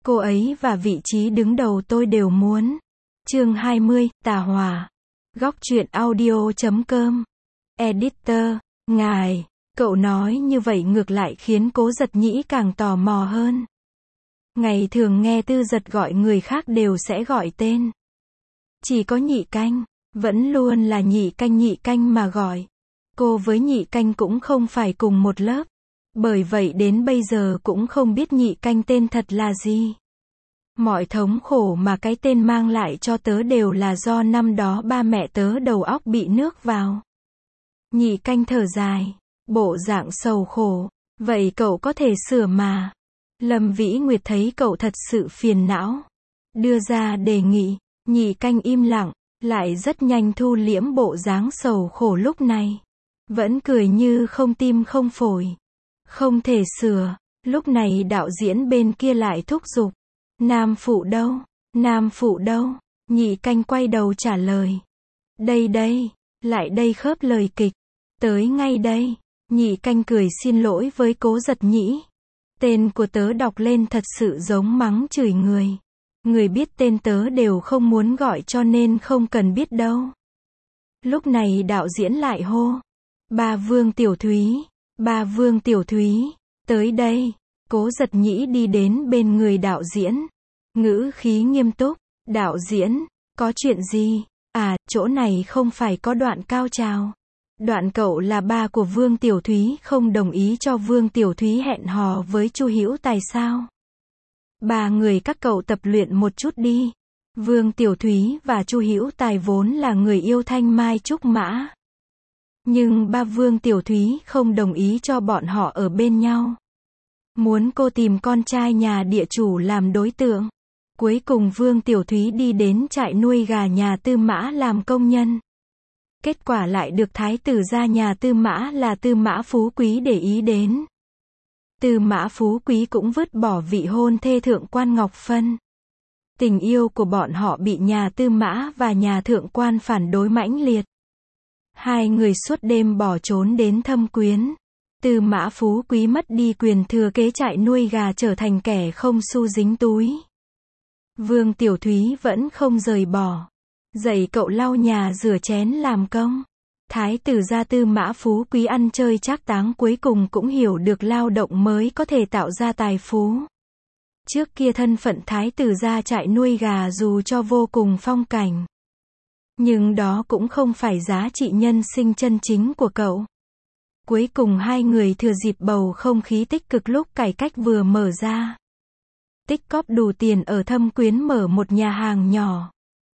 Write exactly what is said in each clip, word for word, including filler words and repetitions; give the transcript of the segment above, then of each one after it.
cô ấy và vị trí đứng đầu tôi đều muốn. Chương hai mươi, Tà Hòa. Góc truyện audio chấm com. Editor, ngài, cậu nói như vậy ngược lại khiến Cố Giật Nhĩ càng tò mò hơn. Ngày thường nghe Tư Giật gọi người khác đều sẽ gọi tên. Chỉ có Nhị Canh, vẫn luôn là Nhị Canh Nhị Canh mà gọi. Cô với Nhị Canh cũng không phải cùng một lớp. Bởi vậy đến bây giờ cũng không biết Nhị Canh tên thật là gì. Mọi thống khổ mà cái tên mang lại cho tớ đều là do năm đó ba mẹ tớ đầu óc bị nước vào. Nhị Canh thở dài, bộ dạng sầu khổ. Vậy cậu có thể sửa mà. Lâm Vĩ Nguyệt thấy cậu thật sự phiền não, đưa ra đề nghị. Nhị Canh im lặng, lại rất nhanh thu liễm bộ dáng sầu khổ lúc này. Vẫn cười như không tim không phổi. Không thể sửa. Lúc này đạo diễn bên kia lại thúc giục. Nam phụ đâu? Nam phụ đâu? Nhị Canh quay đầu trả lời. Đây đây, lại đây khớp lời kịch. Tới ngay đây. Nhị Canh cười xin lỗi với Cố Giật Nhĩ. Tên của tớ đọc lên thật sự giống mắng chửi người. Người biết tên tớ đều không muốn gọi cho nên không cần biết đâu. Lúc này đạo diễn lại hô. Ba Vương Tiểu Thúy. Ba Vương Tiểu Thúy. Tới đây. Cố Giật Nhĩ đi đến bên người đạo diễn. Ngữ khí nghiêm túc. Đạo diễn, có chuyện gì? À, chỗ này không phải có đoạn cao trào. Đoạn cậu là ba của Vương Tiểu Thúy không đồng ý cho Vương Tiểu Thúy hẹn hò với Chu Hữu Tài sao? Ba người các cậu tập luyện một chút đi. Vương Tiểu Thúy và Chu Hữu Tài vốn là người yêu Thanh Mai Trúc Mã. Nhưng ba Vương Tiểu Thúy không đồng ý cho bọn họ ở bên nhau. Muốn cô tìm con trai nhà địa chủ làm đối tượng. Cuối cùng Vương Tiểu Thúy đi đến trại nuôi gà nhà Tư Mã làm công nhân. Kết quả lại được thái tử gia nhà Tư Mã là Tư Mã Phú Quý để ý đến. Tư Mã Phú Quý cũng vứt bỏ vị hôn thê thượng quan Ngọc Phân. Tình yêu của bọn họ bị nhà Tư Mã và nhà thượng quan phản đối mãnh liệt. Hai người suốt đêm bỏ trốn đến Thâm Quyến. Tư Mã Phú Quý mất đi quyền thừa kế trại nuôi gà trở thành kẻ không xu dính túi. Vương Tiểu Thúy vẫn không rời bỏ. Dạy cậu lau nhà rửa chén làm công. Thái tử gia Tư Mã Phú Quý ăn chơi trác táng cuối cùng cũng hiểu được lao động mới có thể tạo ra tài phú. Trước kia thân phận thái tử gia trại nuôi gà dù cho vô cùng phong cảnh. Nhưng đó cũng không phải giá trị nhân sinh chân chính của cậu. Cuối cùng hai người thừa dịp bầu không khí tích cực lúc cải cách vừa mở ra. Tích cóp đủ tiền ở Thâm Quyến mở một nhà hàng nhỏ.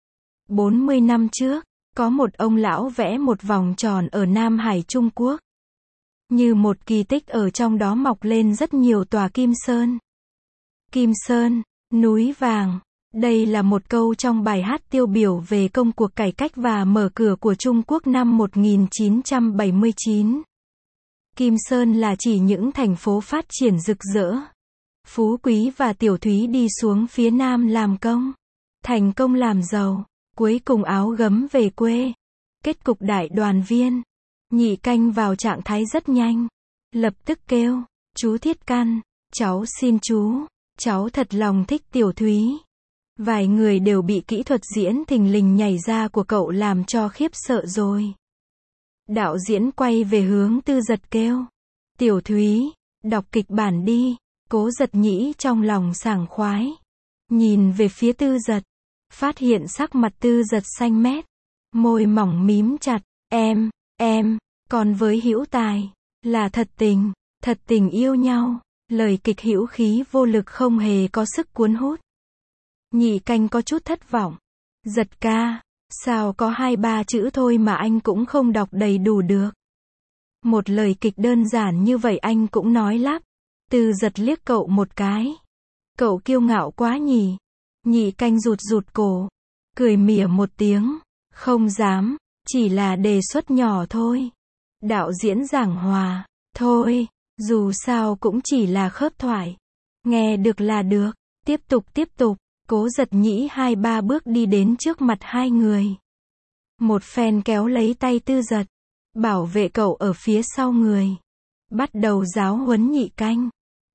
bốn mươi năm trước, có một ông lão vẽ một vòng tròn ở Nam Hải Trung Quốc. Như một kỳ tích ở trong đó mọc lên rất nhiều tòa Kim Sơn. Kim Sơn, núi vàng. Đây là một câu trong bài hát tiêu biểu về công cuộc cải cách và mở cửa của Trung Quốc năm một nghìn chín trăm bảy mươi chín. Kim Sơn là chỉ những thành phố phát triển rực rỡ. Phú Quý và Tiểu Thúy đi xuống phía Nam làm công. Thành công làm giàu. Cuối cùng áo gấm về quê. Kết cục đại đoàn viên. Nhị Canh vào trạng thái rất nhanh. Lập tức kêu. Chú Thiết Căn. Cháu xin chú. Cháu thật lòng thích Tiểu Thúy. Vài người đều bị kỹ thuật diễn thình lình nhảy ra của cậu làm cho khiếp sợ rồi. Đạo diễn quay về hướng Tư Giật kêu. Tiểu Thúy, đọc kịch bản đi. Cố Giật Nhĩ trong lòng sảng khoái. Nhìn về phía Tư Giật. Phát hiện sắc mặt Tư Giật xanh mét. Môi mỏng mím chặt. Em, em, còn với Hữu Tài. Là thật tình, thật tình yêu nhau. Lời kịch hữu khí vô lực không hề có sức cuốn hút. Nhị Canh có chút thất vọng. Giật ca, sao có hai ba chữ thôi mà anh cũng không đọc đầy đủ được. Một lời kịch đơn giản như vậy anh cũng nói lắp. Tư Giật liếc cậu một cái. Cậu kiêu ngạo quá nhỉ. Nhị Canh rụt rụt cổ. Cười mỉa một tiếng. Không dám, chỉ là đề xuất nhỏ thôi. Đạo diễn giảng hòa. Thôi, dù sao cũng chỉ là khớp thoại. Nghe được là được. Tiếp tục tiếp tục. Cố Giật Nhĩ hai ba bước đi đến trước mặt hai người. Một phen kéo lấy tay Tư Giật. Bảo vệ cậu ở phía sau người. Bắt đầu giáo huấn Nhị Canh.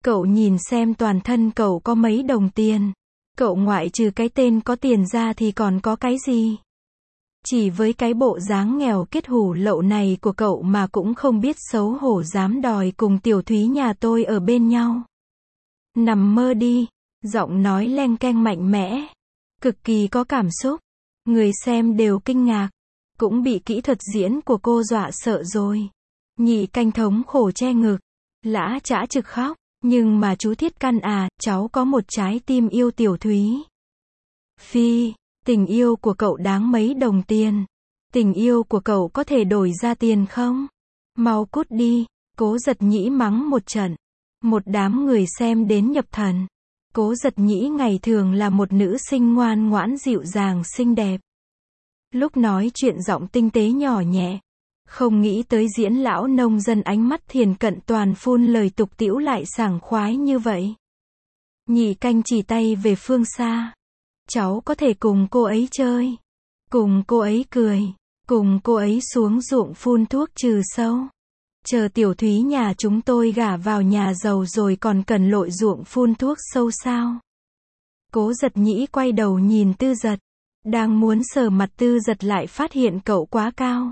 Cậu nhìn xem toàn thân cậu có mấy đồng tiền. Cậu ngoại trừ cái tên có tiền ra thì còn có cái gì? Chỉ với cái bộ dáng nghèo kết hủ lậu này của cậu mà cũng không biết xấu hổ dám đòi cùng Tiểu Thúy nhà tôi ở bên nhau. Nằm mơ đi, giọng nói leng keng mạnh mẽ, cực kỳ có cảm xúc. Người xem đều kinh ngạc, cũng bị kỹ thuật diễn của cô dọa sợ rồi. Nhị Canh thống khổ che ngực, lã chã trực khóc, nhưng mà chú Thiết Căn à, cháu có một trái tim yêu Tiểu Thúy. Phi, tình yêu của cậu đáng mấy đồng tiền? Tình yêu của cậu có thể đổi ra tiền không? Mau cút đi, Cố Giật Nhĩ mắng một trận. Một đám người xem đến nhập thần. Cố Giật Nhĩ ngày thường là một nữ sinh ngoan ngoãn dịu dàng xinh đẹp. Lúc nói chuyện giọng tinh tế nhỏ nhẹ. Không nghĩ tới diễn lão nông dân ánh mắt thiền cận toàn phun lời tục tĩu lại sảng khoái như vậy. Nhị Canh chỉ tay về phương xa. Cháu có thể cùng cô ấy chơi, cùng cô ấy cười, cùng cô ấy xuống ruộng phun thuốc trừ sâu. Chờ Tiểu Thúy nhà chúng tôi gả vào nhà giàu rồi còn cần lội ruộng phun thuốc sâu sao? Cố Giật Nhĩ quay đầu nhìn Tư Giật. Đang muốn sờ mặt Tư Giật lại phát hiện cậu quá cao.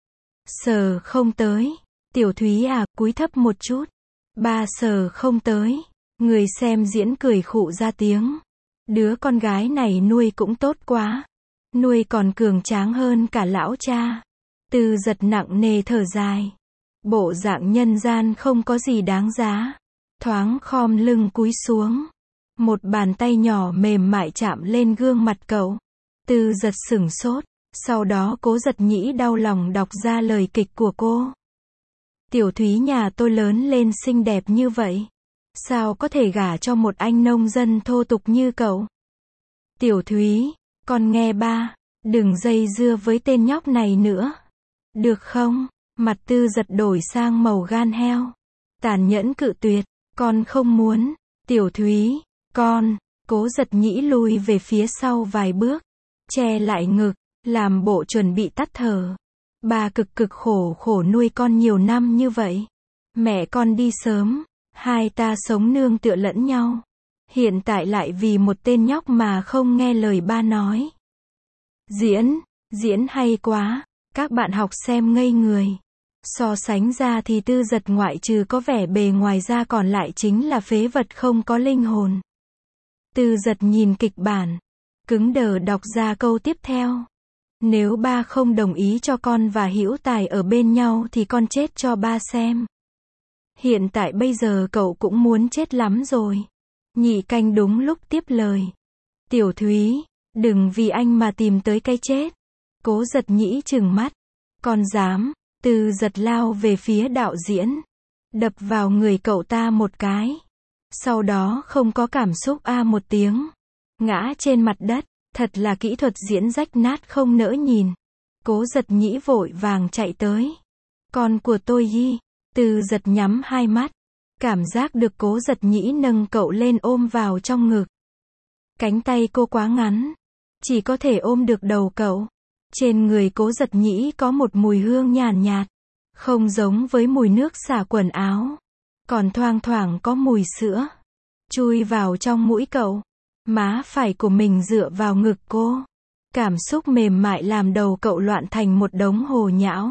Sờ không tới. Tiểu Thúy à, cúi thấp một chút. Ba sờ không tới. Người xem diễn cười khụ ra tiếng. Đứa con gái này nuôi cũng tốt quá. Nuôi còn cường tráng hơn cả lão cha. Tư Giật nặng nề thở dài. Bộ dạng nhân gian không có gì đáng giá. Thoáng khom lưng cúi xuống. Một bàn tay nhỏ mềm mại chạm lên gương mặt cậu. Tư Giật sửng sốt. Sau đó Cố Giật Nhĩ đau lòng đọc ra lời kịch của cô. Tiểu Thúy nhà tôi lớn lên xinh đẹp như vậy. Sao có thể gả cho một anh nông dân thô tục như cậu? Tiểu Thúy, con nghe ba, đừng dây dưa với tên nhóc này nữa. Được không? Mặt Tư Giật đổi sang màu gan heo. Tàn nhẫn cự tuyệt, con không muốn. Tiểu Thúy, con, Cố Giật Nhĩ lùi về phía sau vài bước, che lại ngực, làm bộ chuẩn bị tắt thở. Bà cực cực khổ khổ nuôi con nhiều năm như vậy. Mẹ con đi sớm, hai ta sống nương tựa lẫn nhau. Hiện tại lại vì một tên nhóc mà không nghe lời ba nói. Diễn, diễn hay quá, các bạn học xem ngây người. So sánh ra thì Tư Giật ngoại trừ có vẻ bề ngoài ra còn lại chính là phế vật không có linh hồn. Tư Giật nhìn kịch bản, cứng đờ đọc ra câu tiếp theo. Nếu ba không đồng ý cho con và Hữu Tài ở bên nhau thì con chết cho ba xem. Hiện tại bây giờ cậu cũng muốn chết lắm rồi. Nhị Canh đúng lúc tiếp lời. Tiểu Thúy, đừng vì anh mà tìm tới cái chết. Cố Giật Nhĩ trừng mắt. Con dám? Tư Giật lao về phía đạo diễn. Đập vào người cậu ta một cái. Sau đó không có cảm xúc a một tiếng. Ngã trên mặt đất. Thật là kỹ thuật diễn rách nát không nỡ nhìn. Cố Giật Nhĩ vội vàng chạy tới. Con của tôi Yi. Tư Giật nhắm hai mắt. Cảm giác được Cố Giật Nhĩ nâng cậu lên ôm vào trong ngực. Cánh tay cô quá ngắn. Chỉ có thể ôm được đầu cậu. Trên người Cố Giật Nhĩ có một mùi hương nhàn nhạt. Không giống với mùi nước xả quần áo. Còn thoang thoảng có mùi sữa. Chui vào trong mũi cậu. Má phải của mình dựa vào ngực cô. Cảm xúc mềm mại làm đầu cậu loạn thành một đống hồ nhão.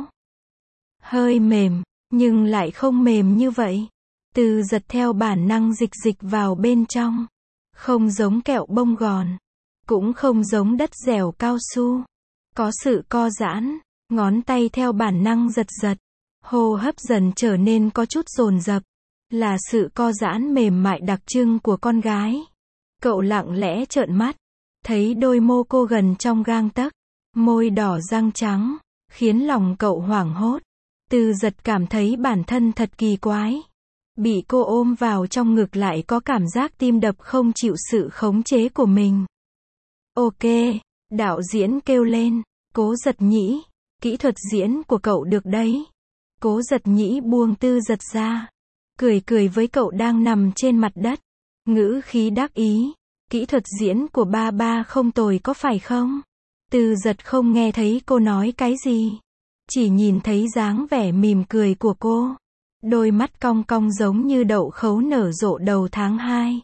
Hơi mềm, nhưng lại không mềm như vậy. Tư Giật theo bản năng dịch dịch vào bên trong. Không giống kẹo bông gòn. Cũng không giống đất dẻo cao su. Có sự co giãn. Ngón tay theo bản năng giật giật. Hô hấp dần trở nên có chút dồn dập. Là sự co giãn mềm mại đặc trưng của con gái. Cậu lặng lẽ trợn mắt. Thấy đôi môi cô gần trong gang tấc. Môi đỏ răng trắng. Khiến lòng cậu hoảng hốt. Tư Giật cảm thấy bản thân thật kỳ quái. Bị cô ôm vào trong ngực lại có cảm giác tim đập không chịu sự khống chế của mình. Ok, đạo diễn kêu lên. Cố Giật Nhĩ, kỹ thuật diễn của cậu được đấy. Cố Giật Nhĩ buông Tư Giật ra. Cười cười với cậu đang nằm trên mặt đất. Ngữ khí đắc ý. Kỹ thuật diễn của ba ba không tồi có phải không? Tư Giật không nghe thấy cô nói cái gì. Chỉ nhìn thấy dáng vẻ mỉm cười của cô. đôi mắt cong cong giống như đậu khấu nở rộ đầu tháng hai.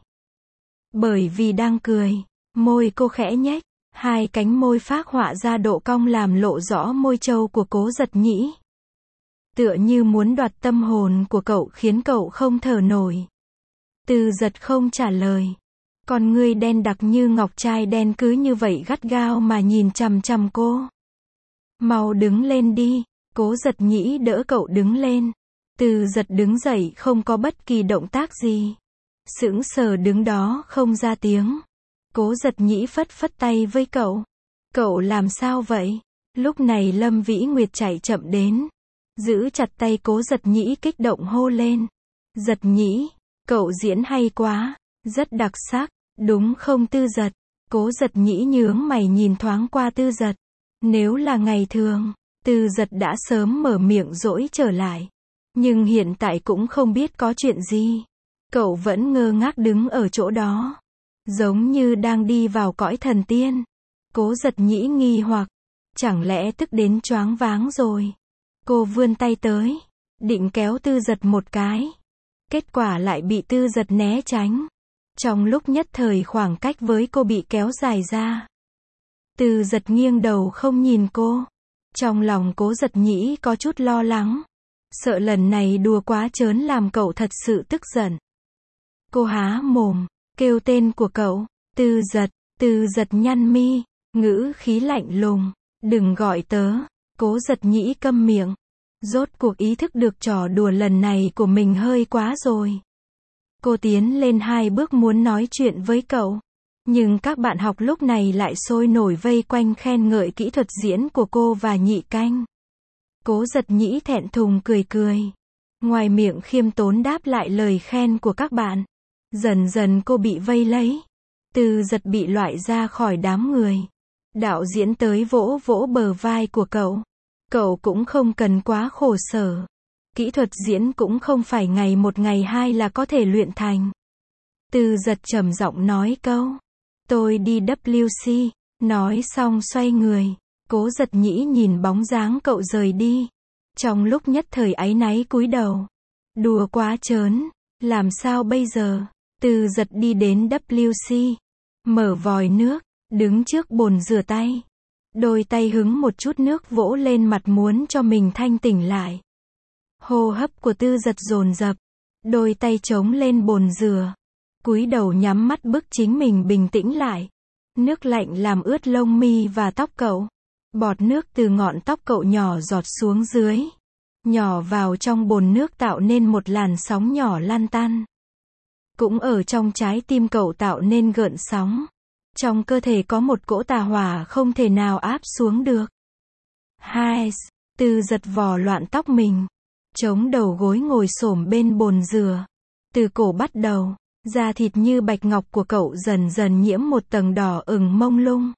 Bởi vì đang cười, môi cô khẽ nhếch, hai cánh môi phác họa ra độ cong làm lộ rõ môi trâu của Cố Giật Nhĩ. Tựa như muốn đoạt tâm hồn của cậu khiến cậu không thở nổi. Từ Giật không trả lời. Con ngươi đen đặc như ngọc trai đen cứ như vậy gắt gao mà nhìn chằm chằm cô. Mau đứng lên đi. Cố Giật Nhĩ đỡ cậu đứng lên. Từ Giật đứng dậy không có bất kỳ động tác gì. Sững sờ đứng đó không ra tiếng. Cố Giật Nhĩ phất phất tay với cậu. Cậu làm sao vậy? Lúc này Lâm Vĩ Nguyệt chạy chậm đến. Giữ chặt tay Cố Giật Nhĩ kích động hô lên. Giật Nhĩ, cậu diễn hay quá. Rất đặc sắc, đúng không Tư Giật? Cố Giật Nhĩ nhướng mày nhìn thoáng qua Tư Giật. Nếu là ngày thường, Tư Giật đã sớm mở miệng dỗi trở lại. Nhưng hiện tại cũng không biết có chuyện gì. Cậu vẫn ngơ ngác đứng ở chỗ đó. Giống như đang đi vào cõi thần tiên. Cố Giật Nhĩ nghi hoặc. Chẳng lẽ tức đến choáng váng rồi? Cô vươn tay tới. Định kéo Tư Giật một cái. Kết quả lại bị Tư Giật né tránh. Trong lúc nhất thời khoảng cách với cô bị kéo dài ra. Tư Giật nghiêng đầu không nhìn cô. Trong lòng Cố Giật Nhĩ có chút lo lắng. Sợ lần này đùa quá trớn làm cậu thật sự tức giận. Cô há mồm, kêu tên của cậu. Tư Giật, Tư Giật nhăn mi, ngữ khí lạnh lùng. Đừng gọi tớ. Cố Giật Nhĩ câm miệng. Rốt cuộc ý thức được trò đùa lần này của mình hơi quá rồi. Cô tiến lên hai bước muốn nói chuyện với cậu. Nhưng các bạn học lúc này lại sôi nổi vây quanh khen ngợi kỹ thuật diễn của cô và Nhị Canh. Cố Giật Nhĩ thẹn thùng cười cười. Ngoài miệng khiêm tốn đáp lại lời khen của các bạn. Dần dần cô bị vây lấy. Tư Giật bị loại ra khỏi đám người. Đạo diễn tới vỗ vỗ bờ vai của cậu. Cậu cũng không cần quá khổ sở. Kỹ thuật diễn cũng không phải ngày một ngày hai là có thể luyện thành. Tư Giật trầm giọng nói câu. Tôi đi W C. Nói xong xoay người. Cố Giật Nhĩ nhìn bóng dáng cậu rời đi. Trong lúc nhất thời áy náy cúi đầu. Đùa quá trớn. Làm sao bây giờ? Tư Giật đi đến W C. Mở vòi nước. Đứng trước bồn rửa tay. Đôi tay hứng một chút nước vỗ lên mặt muốn cho mình thanh tỉnh lại. Hô hấp của Tư Giật dồn dập. Đôi tay chống lên bồn rửa. Cúi đầu nhắm mắt bức chính mình bình tĩnh lại. Nước lạnh làm ướt lông mi và tóc cậu. Bọt nước từ ngọn tóc cậu nhỏ giọt xuống dưới. Nhỏ vào trong bồn nước tạo nên một làn sóng nhỏ lan tăn. Cũng ở trong trái tim cậu tạo nên gợn sóng. Trong cơ thể có một cỗ tà hỏa không thể nào áp xuống được. Hai, Tư Giật vò loạn tóc mình. Chống đầu gối ngồi xổm bên bồn rửa. Từ cổ bắt đầu, da thịt như bạch ngọc của cậu dần dần nhiễm một tầng đỏ ửng mông lung.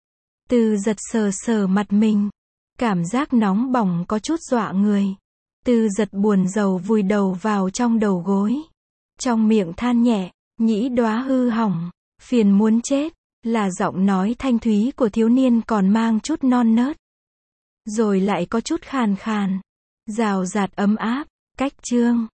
Tư Giật sờ sờ mặt mình. Cảm giác nóng bỏng có chút dọa người. Tư Giật buồn rầu vùi đầu vào trong đầu gối. Trong miệng than nhẹ, nhĩ đóa hư hỏng, phiền muốn chết, là giọng nói thanh thúy của thiếu niên còn mang chút non nớt. Rồi lại có chút khàn khàn, rào rạt ấm áp, cách chương.